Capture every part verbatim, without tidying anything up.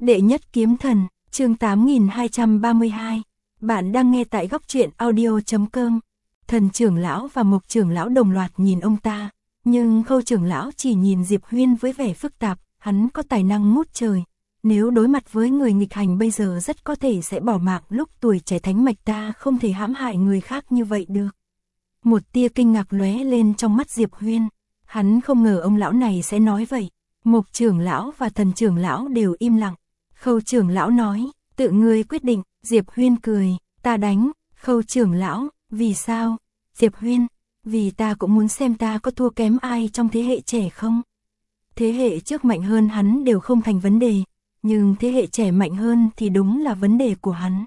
Đệ nhất kiếm thần, chương tám nghìn hai trăm ba mươi hai. Bạn đang nghe tại góc truyện audio chấm com. Thần trưởng lão và Mộc trưởng lão đồng loạt nhìn ông ta, nhưng Khâu trưởng lão chỉ nhìn Diệp Huyên với vẻ phức tạp, hắn có tài năng ngút trời. Nếu đối mặt với người nghịch hành bây giờ rất có thể sẽ bỏ mạng, lúc tuổi trẻ thánh mạch ta không thể hãm hại người khác như vậy được. Một tia kinh ngạc lóe lên trong mắt Diệp Huyên, hắn không ngờ ông lão này sẽ nói vậy. Mộc trưởng lão và Thần trưởng lão đều im lặng. Khâu trưởng lão nói, tự ngươi quyết định. Diệp Huyên cười, ta đánh. Khâu trưởng lão, vì sao? Diệp Huyên, vì ta cũng muốn xem ta có thua kém ai trong thế hệ trẻ không. Thế hệ trước mạnh hơn hắn đều không thành vấn đề, nhưng thế hệ trẻ mạnh hơn thì đúng là vấn đề của hắn.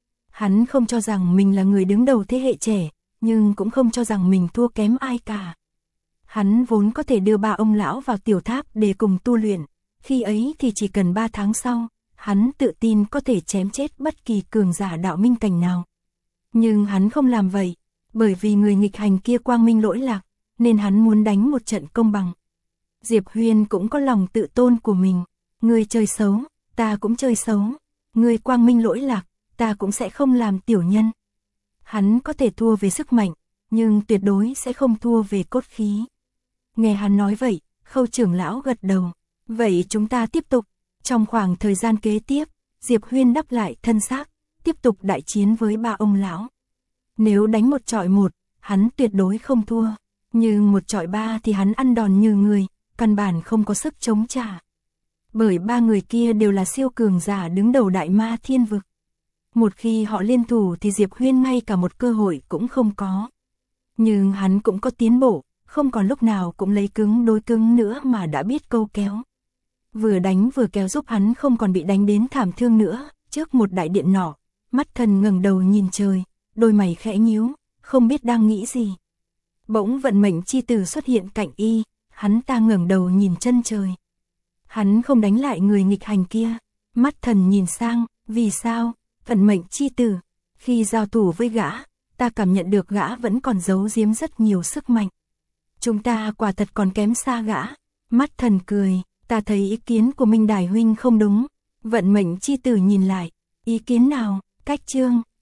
Hắn không cho rằng mình là người đứng đầu thế hệ trẻ, nhưng cũng không cho rằng mình thua kém ai cả. Hắn vốn có thể đưa ba ông lão vào tiểu tháp để cùng tu luyện, khi ấy thì chỉ cần ba tháng sau, hắn tự tin có thể chém chết bất kỳ cường giả đạo minh cảnh nào. Nhưng hắn không làm vậy, bởi vì người nghịch hành kia quang minh lỗi lạc, nên hắn muốn đánh một trận công bằng. Diệp Huyên cũng có lòng tự tôn của mình, ngươi chơi xấu, ta cũng chơi xấu, ngươi quang minh lỗi lạc, ta cũng sẽ không làm tiểu nhân. Hắn có thể thua về sức mạnh, nhưng tuyệt đối sẽ không thua về cốt khí. Nghe hắn nói vậy, Khâu trưởng lão gật đầu. Vậy chúng ta tiếp tục. Trong khoảng thời gian kế tiếp, Diệp Huyên đắp lại thân xác, tiếp tục đại chiến với ba ông lão. Nếu đánh một chọi một, hắn tuyệt đối không thua. Nhưng một chọi ba thì hắn ăn đòn như người, căn bản không có sức chống trả. Bởi ba người kia đều là siêu cường giả đứng đầu đại ma thiên vực. Một khi họ liên thủ thì Diệp Huyên ngay cả một cơ hội cũng không có. Nhưng hắn cũng có tiến bộ, không còn lúc nào cũng lấy cứng đối cứng nữa mà đã biết câu kéo. Vừa đánh vừa kéo giúp hắn không còn bị đánh đến thảm thương nữa. Trước một đại điện nọ, mắt Thần ngẩng đầu nhìn trời, đôi mày khẽ nhíu, không biết đang nghĩ gì. Bỗng vận mệnh chi tử xuất hiện cạnh y, hắn ta ngẩng đầu nhìn chân trời. Hắn không đánh lại người nghịch hành kia. Mắt Thần nhìn sang, vì sao? Vận mệnh chi tử, khi giao thủ với gã, ta cảm nhận được gã vẫn còn giấu giếm rất nhiều sức mạnh. Chúng ta quả thật còn kém xa gã. Mắt Thần cười, ta thấy ý kiến của Minh Đài huynh không đúng. Vận mệnh chi tử nhìn lại, ý kiến nào? Cách chương